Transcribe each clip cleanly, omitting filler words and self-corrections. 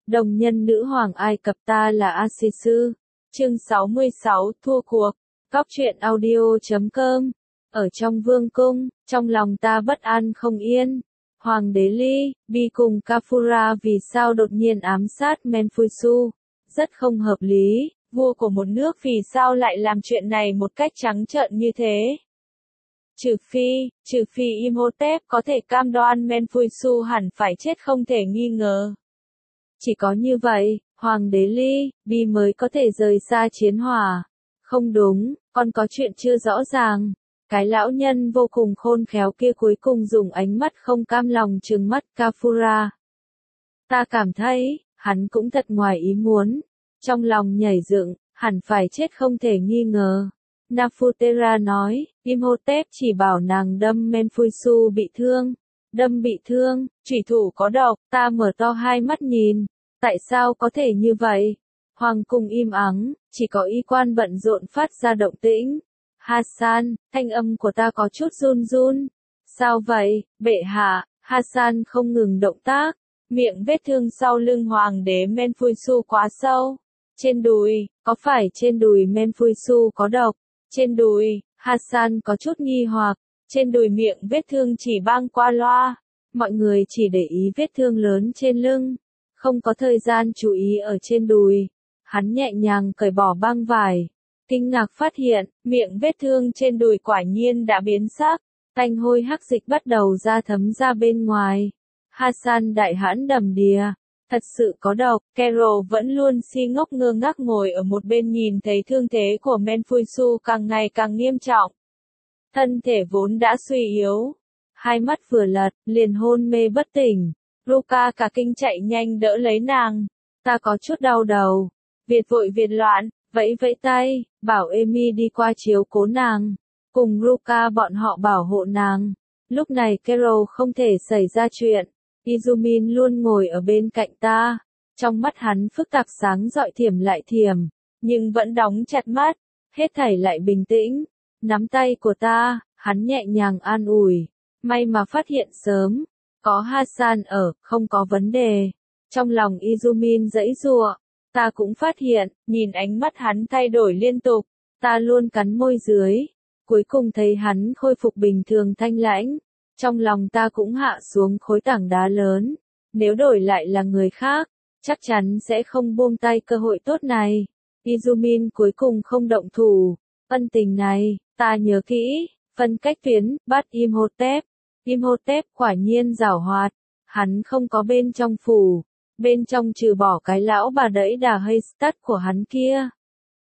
Đồng nhân nữ hoàng Ai Cập ta là Asisu. Chương 66 thua cuộc. Góc truyện audio.com. Ở trong vương cung, trong lòng ta bất an không yên. Hoàng đế Ly, Bi cùng Kafura vì sao đột nhiên ám sát Menfusu? Rất không hợp lý, vua của một nước vì sao lại làm chuyện này một cách trắng trợn như thế? Trừ phi Imhotep có thể cam đoan Menfusu hẳn phải chết không thể nghi ngờ. Chỉ có như vậy, Hoàng đế Ly, Bi mới có thể rời xa chiến hỏa. Không đúng, còn có chuyện chưa rõ ràng. Cái lão nhân vô cùng khôn khéo kia cuối cùng dùng ánh mắt không cam lòng trừng mắt Kafura. Ta cảm thấy, hắn cũng thật ngoài ý muốn. Trong lòng nhảy dựng, hẳn phải chết không thể nghi ngờ. Nafutera nói, Imhotep chỉ bảo nàng đâm Menfusu bị thương. Đâm bị thương, chủy thủ có độc, ta mở to hai mắt nhìn. Tại sao có thể như vậy? Hoàng cung im ắng, chỉ có y quan bận rộn phát ra động tĩnh. Hassan, thanh âm của ta có chút run run. Sao vậy, bệ hạ? Hassan không ngừng động tác. Miệng vết thương sau lưng hoàng đế Menfusu quá sâu. Trên đùi, có phải trên đùi Menfusu có độc? Trên đùi, Hassan có chút nghi hoặc. Trên đùi miệng vết thương chỉ băng qua loa. Mọi người chỉ để ý vết thương lớn trên lưng. Không có thời gian chú ý ở trên đùi. Hắn nhẹ nhàng cởi bỏ băng vải. Kinh ngạc phát hiện, miệng vết thương trên đùi quả nhiên đã biến sắc. Tanh hôi hắc dịch bắt đầu ra thấm ra bên ngoài. Hassan đại hãn đầm đìa. Thật sự có độc. Carol vẫn luôn si ngốc ngơ ngác ngồi ở một bên nhìn thấy thương thế của Menfusu càng ngày càng nghiêm trọng. Thân thể vốn đã suy yếu. Hai mắt vừa lật, liền hôn mê bất tỉnh. Ruka cả kinh chạy nhanh đỡ lấy nàng. Ta có chút đau đầu. Việt vội Việt loạn, vẫy vẫy tay, bảo Amy đi qua chiếu cố nàng. Cùng Ruka bọn họ bảo hộ nàng. Lúc này Carol không thể xảy ra chuyện. Izumin luôn ngồi ở bên cạnh ta. Trong mắt hắn phức tạp sáng rọi thiểm lại thiểm. Nhưng vẫn đóng chặt mắt. Hết thảy lại bình tĩnh. Nắm tay của ta, hắn nhẹ nhàng an ủi. May mà phát hiện sớm. Có Hassan ở, không có vấn đề. Trong lòng Izumin giãy giụa. Ta cũng phát hiện, nhìn ánh mắt hắn thay đổi liên tục. Ta luôn cắn môi dưới. Cuối cùng thấy hắn khôi phục bình thường thanh lãnh. Trong lòng ta cũng hạ xuống khối tảng đá lớn. Nếu đổi lại là người khác, chắc chắn sẽ không buông tay cơ hội tốt này. Izumin cuối cùng không động thủ. Ân tình này, ta nhớ kỹ. Phân cách tuyến, bắt Imhotep. Imhotep quả nhiên giảo hoạt. Hắn không có bên trong phủ. Bên trong trừ bỏ cái lão bà đẫy đà Haystat của hắn kia.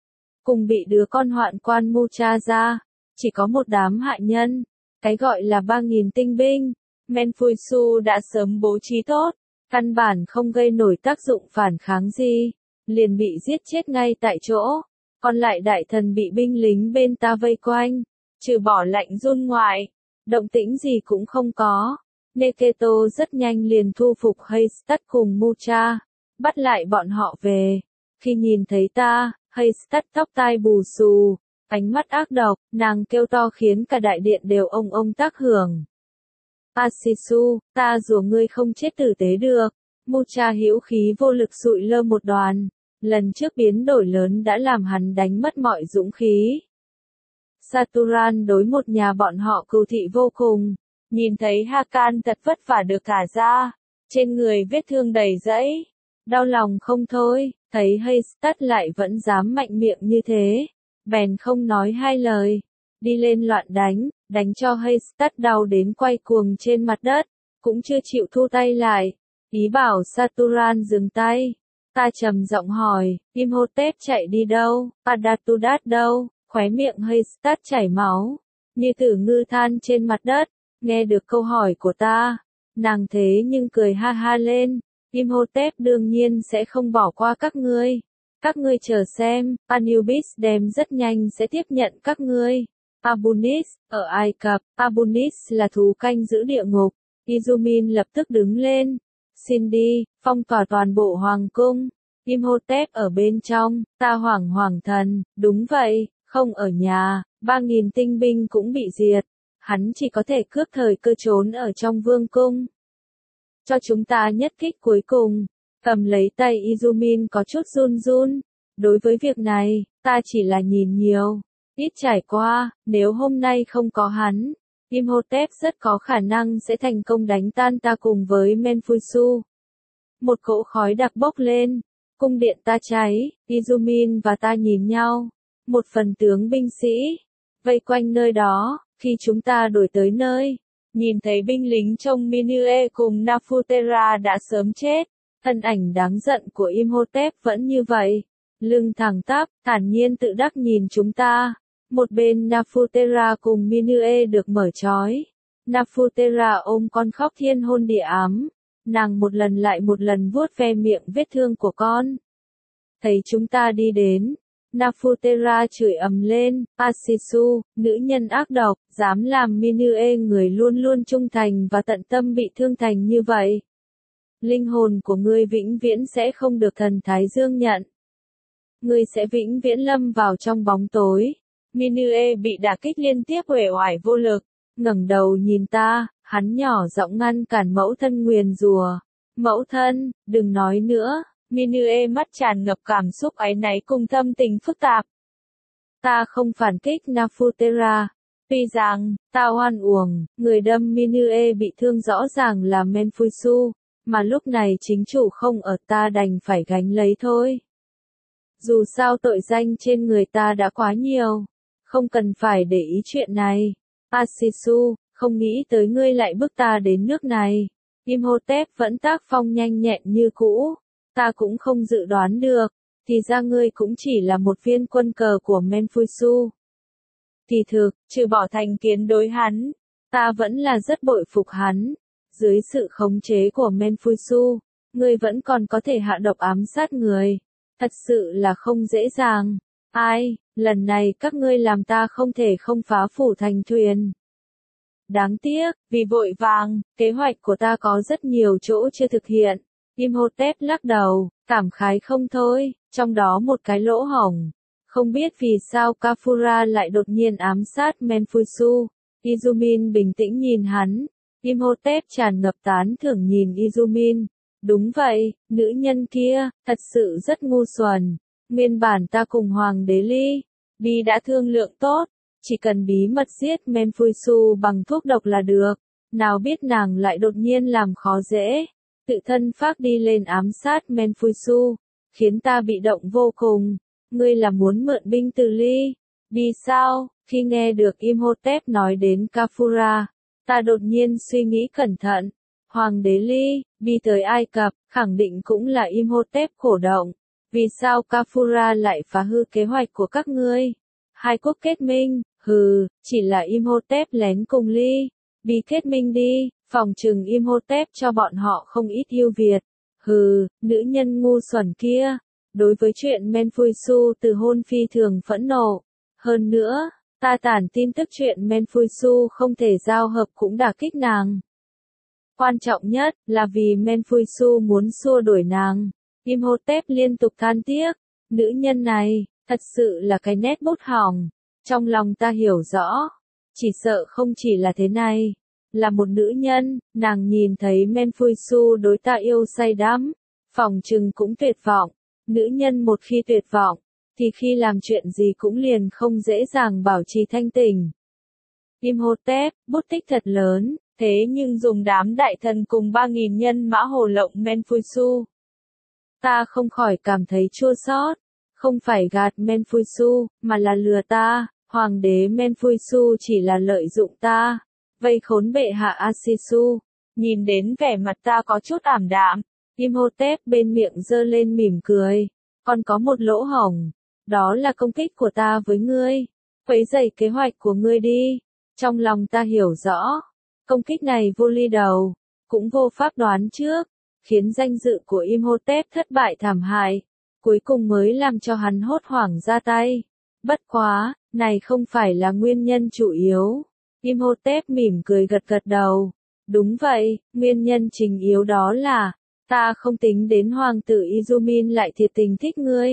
Cùng bị đứa con hoạn quan Mucha ra. Chỉ có một đám hạ nhân. Cái gọi là 3.000 tinh binh. Menfusu đã sớm bố trí tốt. Căn bản không gây nổi tác dụng phản kháng gì. Liền bị giết chết ngay tại chỗ. Còn lại đại thần bị binh lính bên ta vây quanh. Trừ bỏ lạnh run ngoại. Động tĩnh gì cũng không có. Neketo rất nhanh liền thu phục Haystat cùng Mucha. Bắt lại bọn họ về. Khi nhìn thấy ta, Haystat tóc tai bù xù. Ánh mắt ác độc, nàng kêu to khiến cả đại điện đều ông tác hưởng. Asisu, ta rủa ngươi không chết tử tế được. Mucha hữu khí vô lực sụi lơ một đoàn. Lần trước biến đổi lớn đã làm hắn đánh mất mọi dũng khí. Saturan đối một nhà bọn họ cừu thị vô cùng. Nhìn thấy Hakan thật vất vả được thả ra. Trên người vết thương đầy rẫy. Đau lòng không thôi, thấy Haystat lại vẫn dám mạnh miệng như thế. Bèn không nói hai lời. Đi lên loạn đánh cho Haystat đau đến quay cuồng trên mặt đất. Cũng chưa chịu thu tay lại. Ý bảo Saturan dừng tay. Ta trầm giọng hỏi, Imhotep chạy đi đâu, Adatudat đâu? Khóe miệng Haystat chảy máu. Như tử ngư than trên mặt đất. Nghe được câu hỏi của ta. Nàng thế nhưng cười ha ha lên. Imhotep đương nhiên sẽ không bỏ qua các ngươi. Các ngươi chờ xem, Anubis đem rất nhanh sẽ tiếp nhận các ngươi. Abunis, ở Ai Cập, Abunis là thú canh giữ địa ngục. Izumin lập tức đứng lên. Xin đi, phong tỏa toàn bộ hoàng cung. Imhotep ở bên trong, ta hoàng thần, đúng vậy, không ở nhà, 3.000 tinh binh cũng bị diệt. Hắn chỉ có thể cướp thời cơ trốn ở trong vương cung. Cho chúng ta nhất kích cuối cùng. Cầm lấy tay Izumin có chút run run. Đối với việc này, ta chỉ là nhìn nhiều, ít trải qua, nếu hôm nay không có hắn, Imhotep rất có khả năng sẽ thành công đánh tan ta cùng với Menfusu. Một cỗ khói đặc bốc lên, cung điện ta cháy, Izumin và ta nhìn nhau, một phần tướng binh sĩ, vây quanh nơi đó, khi chúng ta đổi tới nơi, nhìn thấy binh lính trông Minue cùng Nafutera đã sớm chết, thân ảnh đáng giận của Imhotep vẫn như vậy, lưng thẳng tắp, thản nhiên tự đắc nhìn chúng ta. Một bên Nafutera cùng Minue được mở trói. Nafutera ôm con khóc thiên hôn địa ám. Nàng một lần lại một lần vuốt ve miệng vết thương của con. Thấy chúng ta đi đến, Nafutera chửi ầm lên, Asisu, nữ nhân ác độc, dám làm Minue người luôn luôn trung thành và tận tâm bị thương thành như vậy. Linh hồn của ngươi vĩnh viễn sẽ không được thần Thái Dương nhận. Ngươi sẽ vĩnh viễn lâm vào trong bóng tối. Minue bị đả kích liên tiếp uể oải vô lực, ngẩng đầu nhìn ta, hắn nhỏ giọng ngăn cản mẫu thân nguyền rủa. Mẫu thân, đừng nói nữa. Minue mắt tràn ngập cảm xúc áy náy cùng tâm tình phức tạp. Ta không phản kích Nafutera. Tuy rằng, ta oan uổng, người đâm Minue bị thương rõ ràng là Menfusu, mà lúc này chính chủ không ở ta đành phải gánh lấy thôi. Dù sao tội danh trên người ta đã quá nhiều. Không cần phải để ý chuyện này. Asisu, không nghĩ tới ngươi lại bức ta đến nước này. Imhotep vẫn tác phong nhanh nhẹn như cũ. Ta cũng không dự đoán được. Thì ra ngươi cũng chỉ là một viên quân cờ của Menfusu. Thì thực, trừ bỏ thành kiến đối hắn, ta vẫn là rất bội phục hắn. Dưới sự khống chế của Menfusu, ngươi vẫn còn có thể hạ độc ám sát người. Thật sự là không dễ dàng. Ai, lần này các ngươi làm ta không thể không phá phủ thành thuyền. Đáng tiếc, vì vội vàng, kế hoạch của ta có rất nhiều chỗ chưa thực hiện. Imhotep lắc đầu, cảm khái không thôi, trong đó một cái lỗ hổng. Không biết vì sao Kafura lại đột nhiên ám sát Menfusu. Izumin bình tĩnh nhìn hắn. Imhotep tràn ngập tán thưởng nhìn Izumin. Đúng vậy, nữ nhân kia, thật sự rất ngu xuẩn. Nguyên bản ta cùng Hoàng đế Ly đã thương lượng tốt, chỉ cần bí mật giết Menfusu bằng thuốc độc là được. Nào biết nàng lại đột nhiên làm khó dễ, tự thân phác đi lên ám sát Menfusu, khiến ta bị động vô cùng. Ngươi là muốn mượn binh từ Ly sao? Khi nghe được Imhotep nói đến Kafura, ta đột nhiên suy nghĩ cẩn thận. Hoàng đế Ly tới Ai Cập, khẳng định cũng là Imhotep cổ động. Vì sao Kafura lại phá hư kế hoạch của các ngươi? Hai quốc kết minh, chỉ là Imhotep lén cùng Ly kết minh đi, phòng trừng Imhotep cho bọn họ không ít ưu việt. Nữ nhân ngu xuẩn kia. Đối với chuyện Menfusu từ hôn phi thường phẫn nộ. Hơn nữa, ta tản tin tức chuyện Menfusu không thể giao hợp cũng đả kích nàng. Quan trọng nhất là vì Menfusu muốn xua đuổi nàng. Imhotep liên tục than tiếc. Nữ nhân này, thật sự là cái nét bút hỏng. Trong lòng ta hiểu rõ. Chỉ sợ không chỉ là thế này. Là một nữ nhân, nàng nhìn thấy Menfusu đối ta yêu say đắm. Phòng trừng cũng tuyệt vọng. Nữ nhân một khi tuyệt vọng, thì khi làm chuyện gì cũng liền không dễ dàng bảo trì thanh tỉnh. Imhotep, bút tích thật lớn, thế nhưng dùng đám đại thần cùng 3.000 nhân mã hồ lộng Menfusu. Ta không khỏi cảm thấy chua xót, không phải gạt Menfusu, mà là lừa ta, hoàng đế Menfusu chỉ là lợi dụng ta, vây khốn bệ hạ Asisu. Nhìn đến vẻ mặt ta có chút ảm đạm, Imhotep bên miệng giơ lên mỉm cười, còn có một lỗ hổng, đó là công kích của ta với ngươi, quấy rầy kế hoạch của ngươi đi. Trong lòng ta hiểu rõ, công kích này vô ly đầu, cũng vô pháp đoán trước, khiến danh dự của Imhotep thất bại thảm hại, cuối cùng mới làm cho hắn hốt hoảng ra tay. Bất quá, này không phải là nguyên nhân chủ yếu. Imhotep mỉm cười gật gật đầu. Đúng vậy, nguyên nhân chính yếu đó là, ta không tính đến hoàng tử Izumin lại thiệt tình thích ngươi.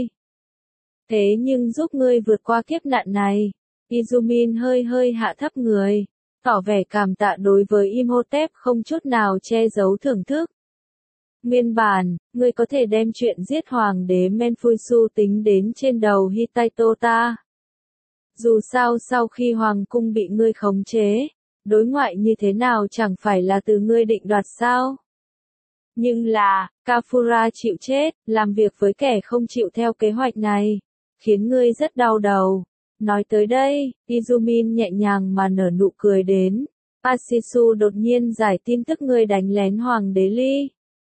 Thế nhưng giúp ngươi vượt qua kiếp nạn này. Izumin hơi hạ thấp người, tỏ vẻ cảm tạ đối với Imhotep không chút nào che giấu thưởng thức. Nguyên bản, ngươi có thể đem chuyện giết hoàng đế Menfuisu tính đến trên đầu Hittito ta. Dù sao sau khi hoàng cung bị ngươi khống chế, đối ngoại như thế nào chẳng phải là từ ngươi định đoạt sao? Nhưng là, Kafura chịu chết, làm việc với kẻ không chịu theo kế hoạch này, khiến ngươi rất đau đầu. Nói tới đây, Izumin nhẹ nhàng mà nở nụ cười đến. Ashisu đột nhiên giải tin tức ngươi đánh lén hoàng đế Ly.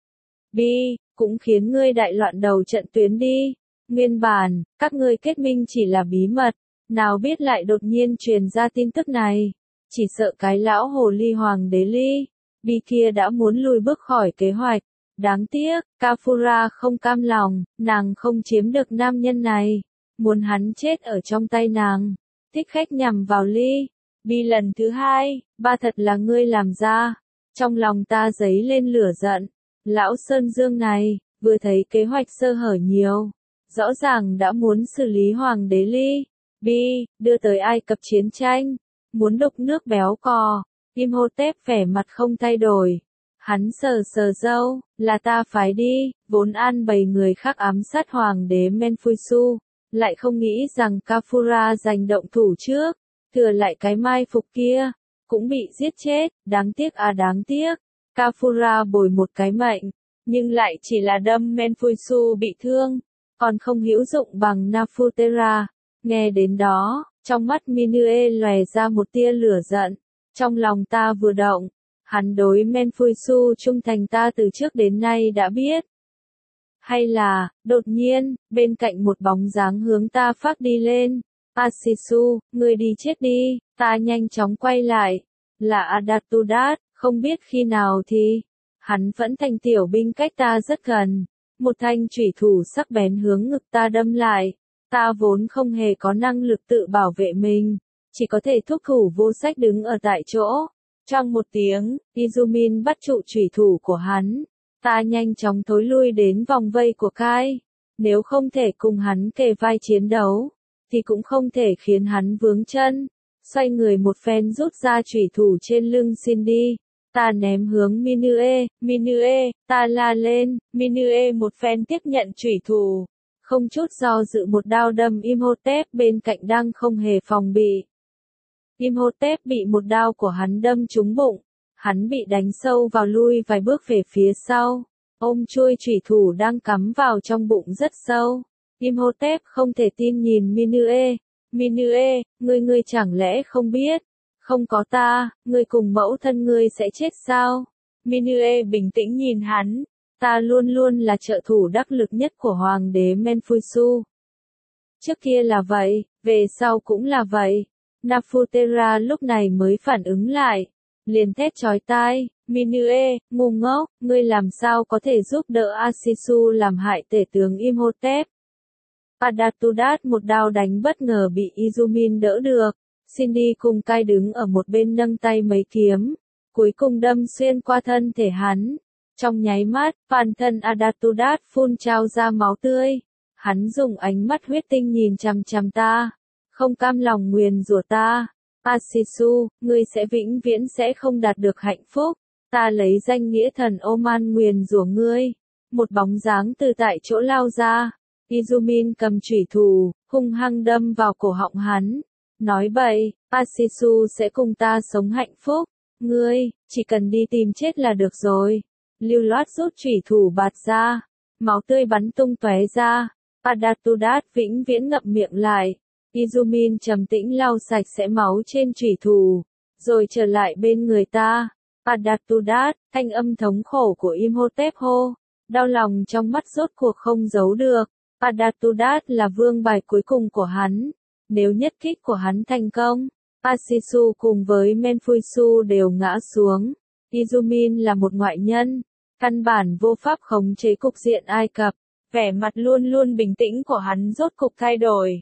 Bi, cũng khiến ngươi đại loạn đầu trận tuyến đi. Nguyên bản, các ngươi kết minh chỉ là bí mật, nào biết lại đột nhiên truyền ra tin tức này. Chỉ sợ cái lão hồ ly hoàng đế Ly, Bi kia đã muốn lùi bước khỏi kế hoạch. Đáng tiếc, Kafura không cam lòng, nàng không chiếm được nam nhân này. Muốn hắn chết ở trong tay nàng. Thích khách nhằm vào Ly. Bi lần thứ hai, ba thật là ngươi làm ra. Trong lòng ta dấy lên lửa giận. Lão Sơn Dương này, vừa thấy kế hoạch sơ hở nhiều. Rõ ràng đã muốn xử lý hoàng đế Ly. Bi, đưa tới Ai Cập chiến tranh. Muốn đục nước béo cò. Imhotep vẻ mặt không thay đổi. Hắn sờ sờ râu, là ta phái đi, vốn an bày người khác ám sát hoàng đế Menfuisu. Lại không nghĩ rằng Kafura giành động thủ trước. Thừa lại cái mai phục kia, cũng bị giết chết, đáng tiếc à đáng tiếc. Kafura bồi một cái mệnh, nhưng lại chỉ là đâm Menfuisu bị thương, còn không hữu dụng bằng Nafutera. Nghe đến đó, trong mắt Minue lòe ra một tia lửa giận, trong lòng ta vừa động, hắn đối Menfuisu trung thành ta từ trước đến nay đã biết. Hay là, đột nhiên, bên cạnh một bóng dáng hướng ta phát đi lên. Ashisu, ngươi đi chết đi, ta nhanh chóng quay lại. Là Adatudat, không biết khi nào thì. Hắn vẫn thành tiểu binh cách ta rất gần. Một thanh chủy thủ sắc bén hướng ngực ta đâm lại. Ta vốn không hề có năng lực tự bảo vệ mình. Chỉ có thể thúc thủ vô sách đứng ở tại chỗ. Trong một tiếng, Izumin bắt trụ chủy thủ của hắn. Ta nhanh chóng thối lui đến vòng vây của Kai. Nếu không thể cùng hắn kề vai chiến đấu, thì cũng không thể khiến hắn vướng chân. Xoay người một phen rút ra chủy thủ trên lưng Cindy. Ta ném hướng Minue, Minue, ta la lên, Minue một phen tiếp nhận chủy thủ. Không chút do dự một đao đâm Imhotep bên cạnh đang không hề phòng bị. Imhotep bị một đao của hắn đâm trúng bụng. Hắn bị đánh sâu vào lui vài bước về phía sau. Ôm chuôi chủy thủ đang cắm vào trong bụng rất sâu. Imhotep không thể tin nhìn Minue. Minue, ngươi chẳng lẽ không biết? Không có ta, ngươi cùng mẫu thân ngươi sẽ chết sao? Minue bình tĩnh nhìn hắn. Ta luôn luôn là trợ thủ đắc lực nhất của hoàng đế Menfuisu. Trước kia là vậy, về sau cũng là vậy. Nafutera lúc này mới phản ứng lại. Liền thét chói tai, Minue, ngu ngốc, ngươi làm sao có thể giúp đỡ Ashisu làm hại tể tướng Imhotep? Adatudat một đao đánh bất ngờ bị Izumin đỡ được. Cindy cùng Kai đứng ở một bên nâng tay mấy kiếm, cuối cùng đâm xuyên qua thân thể hắn. Trong nháy mắt, toàn thân Adatudat phun trào ra máu tươi. Hắn dùng ánh mắt huyết tinh nhìn chằm chằm ta, không cam lòng nguyền rủa ta. Ashisu, ngươi sẽ vĩnh viễn sẽ không đạt được hạnh phúc. Ta lấy danh nghĩa thần Oman nguyền rủa ngươi. Một bóng dáng từ tại chỗ lao ra. Izumin cầm chủy thủ, hung hăng đâm vào cổ họng hắn. Nói bậy, Ashisu sẽ cùng ta sống hạnh phúc. Ngươi, chỉ cần đi tìm chết là được rồi. Lưu loát rút chủy thủ bạt ra. Máu tươi bắn tung tóe ra. Adatudat vĩnh viễn ngậm miệng lại. Izumin trầm tĩnh lau sạch sẽ máu trên chủy thủ. Rồi trở lại bên người ta. Adatudat, thanh âm thống khổ của Imhotep hô. Đau lòng trong mắt rốt cuộc không giấu được. Adatudat là vương bài cuối cùng của hắn. Nếu nhất kích của hắn thành công, Ashisu cùng với Menfuisu đều ngã xuống. Izumin là một ngoại nhân, căn bản vô pháp khống chế cục diện Ai Cập. Vẻ mặt luôn luôn bình tĩnh của hắn rốt cục thay đổi.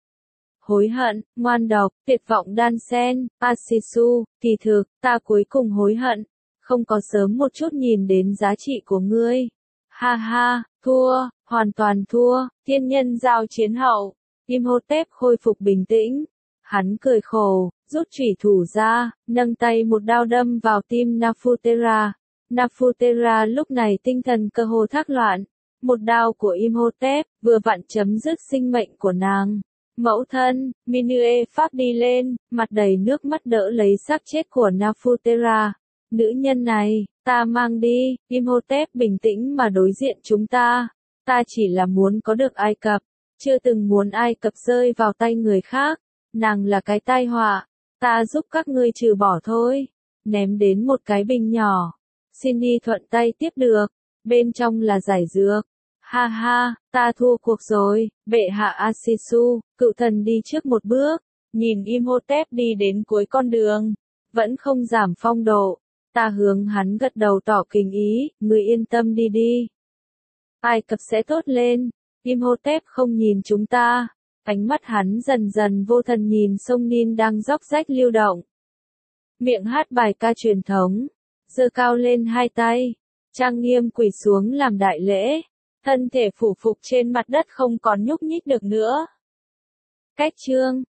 Hối hận, ngoan độc, tuyệt vọng đan xen. Ashisu, kỳ thực, ta cuối cùng hối hận. Không có sớm một chút nhìn đến giá trị của ngươi. Ha ha, thua, hoàn toàn thua, thiên nhân giao chiến hậu. Imhotep khôi phục bình tĩnh. Hắn cười khổ, rút chủy thủ ra, nâng tay một đao đâm vào tim Nafutera. Naphtera lúc này tinh thần cơ hồ thác loạn. Một đao của Imhotep vừa vặn chấm dứt sinh mệnh của nàng. Mẫu thân, Minue Pháp đi lên, mặt đầy nước mắt đỡ lấy xác chết của Naphtera. Nữ nhân này, ta mang đi, Imhotep bình tĩnh mà đối diện chúng ta. Ta chỉ là muốn có được Ai Cập, chưa từng muốn Ai Cập rơi vào tay người khác. Nàng là cái tai họa, ta giúp các ngươi trừ bỏ thôi. Ném đến một cái bình nhỏ. Cindy thuận tay tiếp được, bên trong là giải dược. Ha ha, ta thua cuộc rồi, bệ hạ Asisu, cựu thần đi trước một bước, nhìn Imhotep đi đến cuối con đường, vẫn không giảm phong độ. Ta hướng hắn gật đầu tỏ tình ý, người yên tâm đi đi. Ai Cập sẽ tốt lên. Imhotep không nhìn chúng ta. Ánh mắt hắn dần dần vô thần nhìn sông Nin đang róc rách lưu động. Miệng hát bài ca truyền thống, giơ cao lên hai tay, trang nghiêm quỳ xuống làm đại lễ, thân thể phủ phục trên mặt đất không còn nhúc nhích được nữa. Cách chương